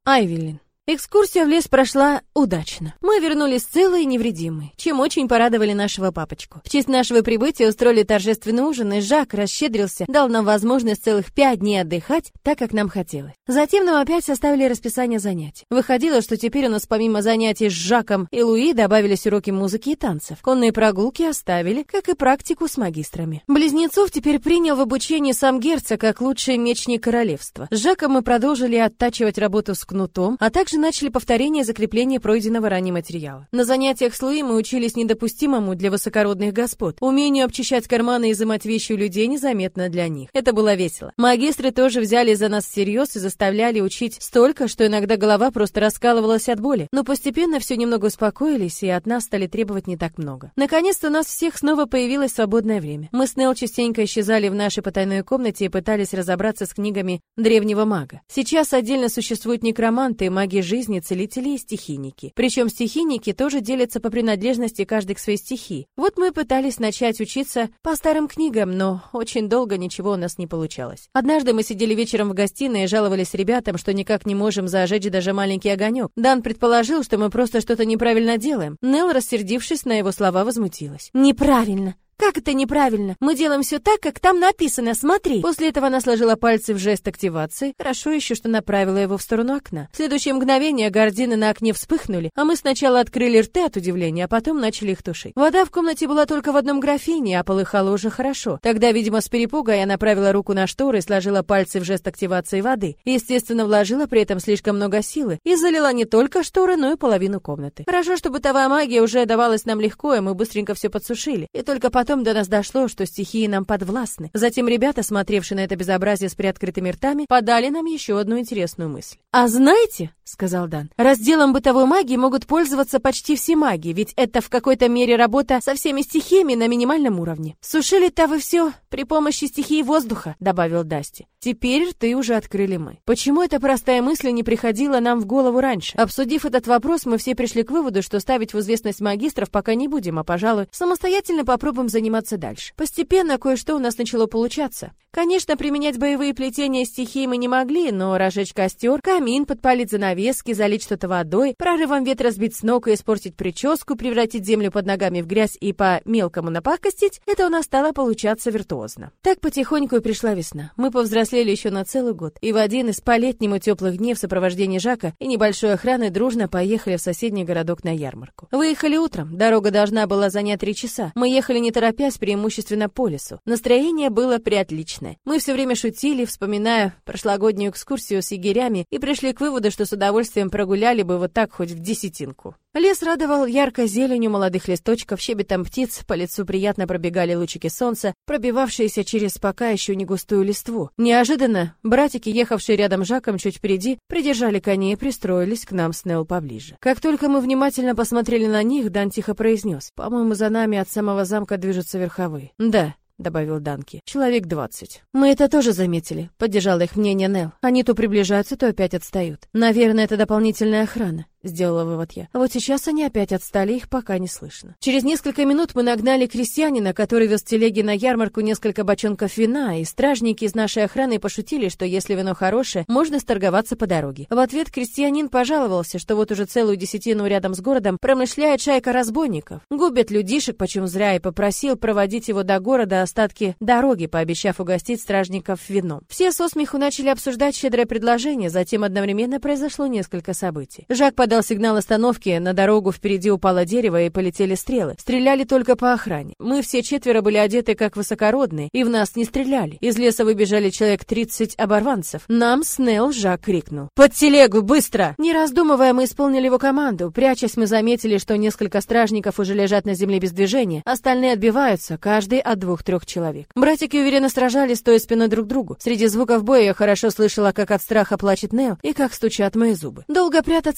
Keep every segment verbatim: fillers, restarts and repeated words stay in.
Айвелин. Экскурсия в лес прошла удачно. Мы вернулись целые и невредимые, чем очень порадовали нашего папочку. В честь нашего прибытия устроили торжественный ужин, и Жак расщедрился, дал нам возможность целых пять дней отдыхать, так как нам хотелось. Затем нам опять составили расписание занятий. Выходило, что теперь у нас помимо занятий с Жаком и Луи добавились уроки музыки и танцев. Конные прогулки оставили, как и практику с магистрами. Близнецов теперь принял в обучение сам герцог как лучший мечник королевства. С Жаком мы продолжили оттачивать работу с кнутом, а также начали повторение и закрепление пройденного ранее материала. На занятиях с Луи мы учились недопустимому для высокородных господ, умению обчищать карманы и изымать вещи у людей незаметно для них. Это было весело. Магистры тоже взяли за нас всерьез и заставляли учить столько, что иногда голова просто раскалывалась от боли. Но постепенно все немного успокоились, и от нас стали требовать не так много. Наконец-то у нас всех снова появилось свободное время. Мы с Нелл частенько исчезали в нашей потайной комнате и пытались разобраться с книгами древнего мага. Сейчас отдельно существуют некроманты и маги жизни, целители и стихийники. Причем стихийники тоже делятся по принадлежности каждый к своей стихии. Вот мы пытались начать учиться по старым книгам, но очень долго ничего у нас не получалось. Однажды мы сидели вечером в гостиной и жаловались ребятам, что никак не можем зажечь даже маленький огонек. Дан предположил, что мы просто что-то неправильно делаем. Нелл, рассердившись на его слова, возмутилась. «Неправильно! Как это неправильно? Мы делаем все так, как там написано, смотри!» После этого она сложила пальцы в жест активации. Хорошо еще, что направила его в сторону окна. В следующее мгновение гардины на окне вспыхнули, а мы сначала открыли рты от удивления, а потом начали их тушить. Вода в комнате была только в одном графине, а полыхала уже хорошо. Тогда, видимо, с перепуга я направила руку на шторы и сложила пальцы в жест активации воды. Естественно, вложила при этом слишком много силы и залила не только шторы, но и половину комнаты. Хорошо, что бытовая магия уже давалась нам легко, и мы быстренько все подсушили. И только потом Потом до нас дошло, что стихии нам подвластны. Затем ребята, смотревшие на это безобразие с приоткрытыми ртами, подали нам еще одну интересную мысль. «А знаете, — сказал Дан, — разделом бытовой магии могут пользоваться почти все маги, ведь это в какой-то мере работа со всеми стихиями на минимальном уровне. Сушили-то вы все при помощи стихии воздуха, — добавил Дасти. Теперь рты уже открыли мы. Почему эта простая мысль не приходила нам в голову раньше? Обсудив этот вопрос, мы все пришли к выводу, что ставить в известность магистров пока не будем, а, пожалуй, самостоятельно попробуем заниматься дальше. Постепенно кое-что у нас начало получаться. Конечно, применять боевые плетения стихии мы не могли, но разжечь костер, камин, подпалить занавески, залить что-то водой, прорывом ветра сбить с ног и испортить прическу, превратить землю под ногами в грязь и по-мелкому напакостить, это у нас стало получаться виртуозно. Так потихоньку и пришла весна. Мы повзрослели еще на целый год, и в один из по-летнему теплых дней в сопровождении Жака и небольшой охраны дружно поехали в соседний городок на ярмарку. Выехали утром, дорога должна была занять три часа. Мы ехали не торопясь, преимущественно по лесу. Настроение было приотличное. Мы все время шутили, вспоминая прошлогоднюю экскурсию с егерями, и пришли к выводу, что с удовольствием прогуляли бы вот так хоть в десятинку. Лес радовал яркой зеленью молодых листочков, щебетом птиц, по лицу приятно пробегали лучики солнца, пробивавшиеся через пока еще не густую листву. Неожиданно братики, ехавшие рядом с Жаком чуть впереди, придержали коней и пристроились к нам с Нелл поближе. Как только мы внимательно посмотрели на них, Дан тихо произнес: «По-моему, за нами от самого замка движутся верховые». «Да», — добавил Данки. «Человек двадцать». «Мы это тоже заметили», — поддержала их мнение Нелл. «Они то приближаются, то опять отстают. Наверное, это дополнительная охрана», — сделала вывод я. А вот сейчас они опять отстали, их пока не слышно. Через несколько минут мы нагнали крестьянина, который вез телеги на ярмарку несколько бочонков вина, и стражники из нашей охраны пошутили, что если вино хорошее, можно сторговаться по дороге. В ответ крестьянин пожаловался, что вот уже целую десятину рядом с городом промышляет шайка разбойников, губят людишек почем зря, и попросил проводить его до города остатки дороги, пообещав угостить стражников вином. Все со смеху начали обсуждать щедрое предложение, затем одновременно произошло несколько событий. Жак подал дал сигнал остановки, на дорогу впереди упало дерево и полетели стрелы. Стреляли только по охране. Мы все четверо были одеты как высокородные, и в нас не стреляли. Из леса выбежали человек тридцать оборванцев. Нам с Нелл Жак крикнул: «Под телегу, быстро!» Не раздумывая, мы исполнили его команду. Прячась, мы заметили, что несколько стражников уже лежат на земле без движения, остальные отбиваются, каждый от двух-трех человек. Братики уверенно сражались, стоя спиной друг к другу. Среди звуков боя я хорошо слышала, как от страха плачет Нелл и как стучат мои зубы. Долго прятаться нас не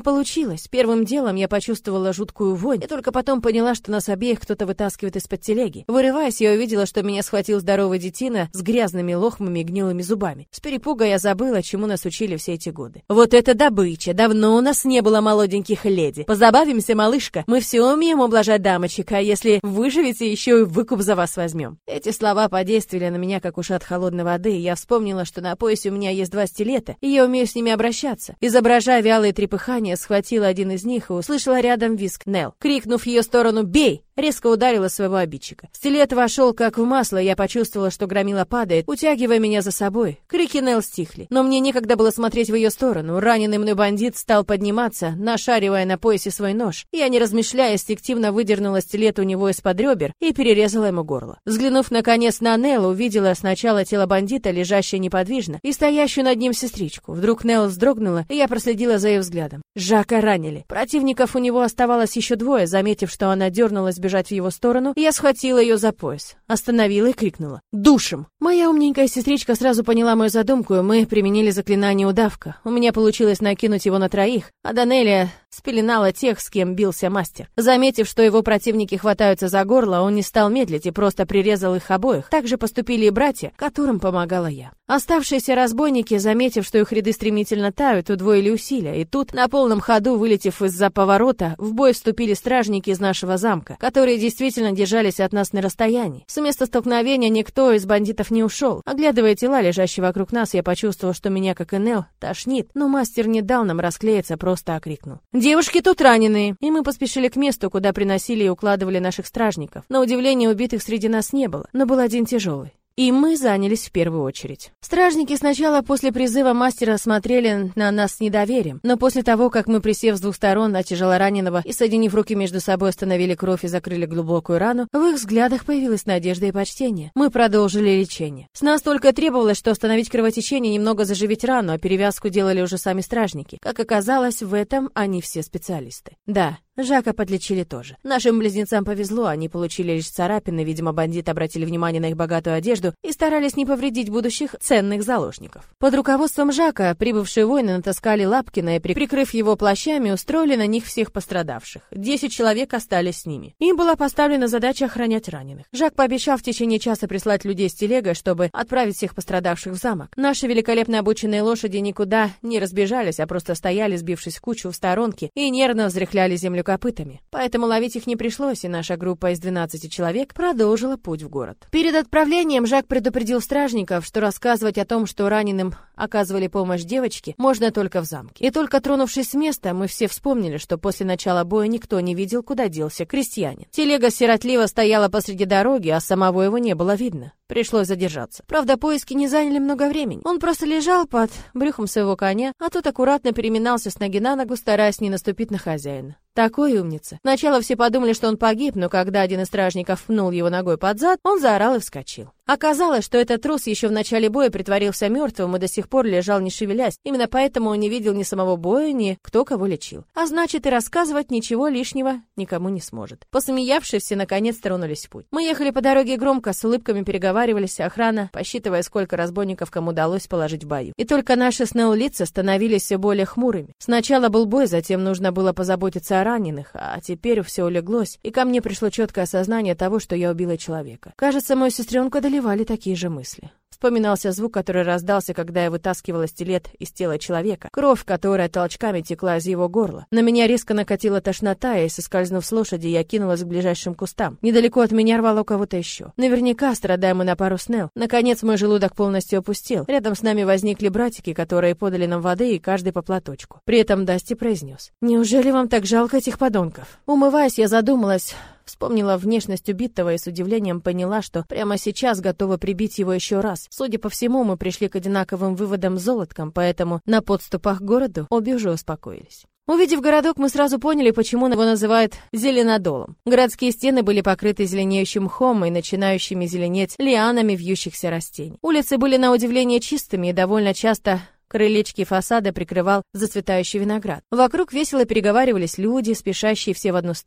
получилось. Первым делом я почувствовала жуткую вонь, и только потом поняла, что нас обеих кто-то вытаскивает из-под телеги. Вырываясь, я увидела, что меня схватил здоровый детина с грязными лохмами и гнилыми зубами. С перепуга я забыла, чему нас учили все эти годы. Вот это добыча! Давно у нас не было молоденьких леди. Позабавимся, малышка. Мы все умеем ублажать дамочек, а если выживете, еще и выкуп за вас возьмем. Эти слова подействовали на меня, как ушат холодной воды, и я вспомнила, что на поясе у меня есть два стилета, и я умею с ними обращаться. Изображая вялые трепыхания, схватила один из них и услышала рядом визг Нелл. Крикнув в ее сторону «Бей!», резко ударила своего обидчика. Стилет вошел как в масло, и я почувствовала, что громила падает, утягивая меня за собой. Крики Нелл стихли, но мне некогда было смотреть в ее сторону. Раненый мной бандит стал подниматься, нашаривая на поясе свой нож. Я, не размышляя, инстинктивно выдернула стилет у него из-под ребер и перерезала ему горло. Взглянув наконец на Нелл, увидела сначала тело бандита, лежащее неподвижно, и стоящую над ним сестричку. Вдруг Нелл вздрогнула, и я проследила за ее взглядом. Жака ранили. Противников у него оставалось еще двое. Заметив, что она дернулась бежать в его сторону, я схватила ее за пояс, остановила и крикнула: «Душим!». Моя умненькая сестричка сразу поняла мою задумку, и мы применили заклинание удавка. У меня получилось накинуть его на троих, а Данелия спеленала тех, с кем бился мастер. Заметив, что его противники хватаются за горло, он не стал медлить и просто прирезал их обоих. Так же поступили и братья, которым помогала я. Оставшиеся разбойники, заметив, что их ряды стремительно тают, удвоили усилия, и тут, на полном ходу, вылетев из-за поворота, в бой вступили стражники из нашего замка, которые действительно держались от нас на расстоянии. С места столкновения никто из бандитов не ушел. Оглядывая тела, лежащие вокруг нас, я почувствовал, что меня, как и Нелл, тошнит, но мастер не дал нам расклеиться, просто окрикнул: «Девушки тут раненые!» И мы поспешили к месту, куда приносили и укладывали наших стражников. На удивление, убитых среди нас не было, но был один тяжелый. И мы занялись в первую очередь. Стражники сначала после призыва мастера смотрели на нас с недоверием, но после того, как мы, присев с двух сторон на тяжелораненого и соединив руки между собой, остановили кровь и закрыли глубокую рану, в их взглядах появилась надежда и почтение. Мы продолжили лечение. С нас только требовалось, что остановить кровотечение, немного заживить рану, а перевязку делали уже сами стражники. Как оказалось, в этом они все специалисты. Да, Жака подлечили тоже. Нашим близнецам повезло, они получили лишь царапины, видимо, бандиты обратили внимание на их богатую одежду и старались не повредить будущих ценных заложников. Под руководством Жака прибывшие воины натаскали Лапкина и, прикрыв его плащами, устроили на них всех пострадавших. Десять человек остались с ними. Им была поставлена задача охранять раненых. Жак пообещал в течение часа прислать людей с телегой, чтобы отправить всех пострадавших в замок. Наши великолепно обученные лошади никуда не разбежались, а просто стояли, сбившись в кучу в сторонке, и нервно взрыхляли землю копытами. Поэтому ловить их не пришлось, и наша группа из двенадцати человек продолжила путь в город. Перед отправлением Жак предупредил стражников, что рассказывать о том, что раненым оказывали помощь девочки, можно только в замке. И только тронувшись с места, мы все вспомнили, что после начала боя никто не видел, куда делся крестьянин. Телега сиротливо стояла посреди дороги, а самого его не было видно. Пришлось задержаться. Правда, поиски не заняли много времени. Он просто лежал под брюхом своего коня, а тот аккуратно переминался с ноги на ногу, стараясь не наступить на хозяина. Такой умница. Сначала все подумали, что он погиб, но когда один из стражников пнул его ногой под зад, он заорал и вскочил. Оказалось, что этот трус еще в начале боя притворился мертвым и до сих пор лежал не шевелясь. Именно поэтому он не видел ни самого боя, ни кто кого лечил. А значит, и рассказывать ничего лишнего никому не сможет. Посмеявшись, все наконец тронулись в путь. Мы ехали по дороге громко, с улыбками переговаривались, охрана, посчитывая, сколько разбойников кому удалось положить в бою. И только наши с Нелл лица становились все более хмурыми. Сначала был бой, затем нужно было позаботиться о раненых, а теперь все улеглось, и ко мне пришло четкое осознание того, что я убила человека. Кажется, мою сестренку одолевали такие же мысли. Вспоминался звук, который раздался, когда я вытаскивала стилет из тела человека, кровь, которая толчками текла из его горла. На меня резко накатила тошнота, и, соскользнув с лошади, я кинулась к ближайшим кустам. Недалеко от меня рвало кого-то еще. Наверняка, страдая мы на пару с Нелл. Наконец, мой желудок полностью опустел. Рядом с нами возникли братики, которые подали нам воды, и каждый по платочку. При этом Дасти произнес: «Неужели вам так жалко этих подонков?» Умываясь, я задумалась... Вспомнила внешность убитого и с удивлением поняла, что прямо сейчас готова прибить его еще раз. Судя по всему, мы пришли к одинаковым выводам с золотком, поэтому на подступах к городу обе уже успокоились. Увидев городок, мы сразу поняли, почему его называют Зеленодолом. Городские стены были покрыты зеленеющим мхом и начинающими зеленеть лианами вьющихся растений. Улицы были на удивление чистыми и довольно часто... Крылечки фасада прикрывал зацветающий виноград. Вокруг весело переговаривались люди, спешащие все в одну сторону.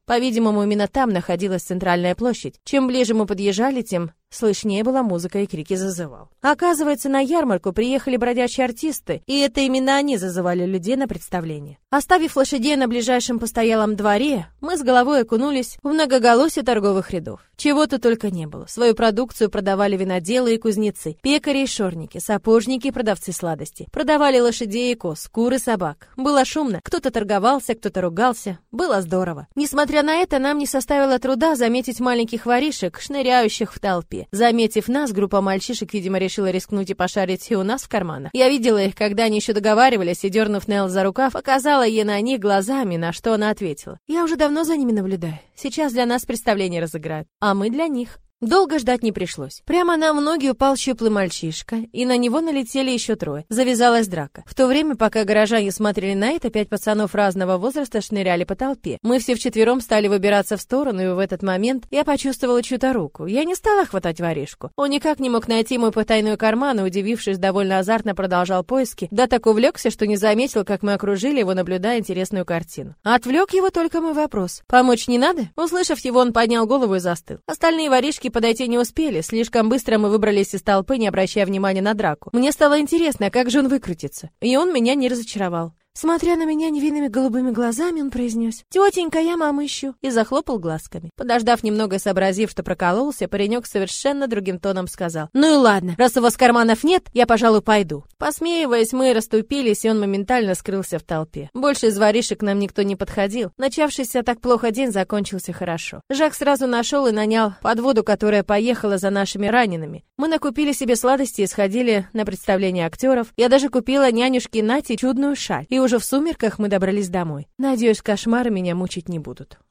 По-видимому, именно там находилась центральная площадь. Чем ближе мы подъезжали, тем слышнее была музыка и крики зазывал. Оказывается, на ярмарку приехали бродячие артисты, и это именно они зазывали людей на представление. Оставив лошадей на ближайшем постоялом дворе, мы с головой окунулись в многоголосие торговых рядов. Чего-то только не было. Свою продукцию продавали виноделы и кузнецы, пекари и шорники, сапожники и продавцы сладостей. Продавали лошадей и коз, кур и собак. Было шумно, кто-то торговался, кто-то ругался. Было здорово. Несмотря на это, нам не составило труда заметить маленьких воришек, шныряющих в толпе. Заметив нас, группа мальчишек, видимо, решила рискнуть и пошарить и у нас в карманах. Я видела их, когда они еще договаривались, и, дернув Нелл за рукав, показала ей на них глазами, на что она ответила. «Я уже давно за ними наблюдаю. Сейчас для нас представление разыграют, а мы для них». Долго ждать не пришлось. Прямо на ноги упал щуплый мальчишка, и на него налетели еще трое. Завязалась драка. В то время, пока горожане смотрели на это, пять пацанов разного возраста шныряли по толпе. Мы все вчетвером стали выбираться в сторону, и в этот момент я почувствовала чью-то руку. Я не стала хватать воришку. Он никак не мог найти мой потайной карман, и, удивившись, довольно азартно продолжал поиски, да так увлекся, что не заметил, как мы окружили его, наблюдая интересную картину. Отвлек его только мой вопрос. «Помочь не надо?» Услышав его, он поднял голову и застыл. Остальные воришки подойти не успели, слишком быстро мы выбрались из толпы, не обращая внимания на драку. Мне стало интересно, как же он выкрутится, и он меня не разочаровал. Смотря на меня невинными голубыми глазами, он произнес: «Тетенька, я маму ищу», и захлопал глазками. Подождав немного и сообразив, что прокололся, паренек совершенно другим тоном сказал: «Ну и ладно, раз у вас карманов нет, я, пожалуй, пойду». Посмеиваясь, мы расступились, и он моментально скрылся в толпе. Больше из воришек нам никто не подходил. Начавшийся так плохо день закончился хорошо. Жак сразу нашел и нанял подводу, которая поехала за нашими ранеными. Мы накупили себе сладости и сходили на представление актеров. Я даже купила нянюшке Нате чудную шаль. И уже в сумерках мы добрались домой. Надеюсь, кошмары меня мучить не будут.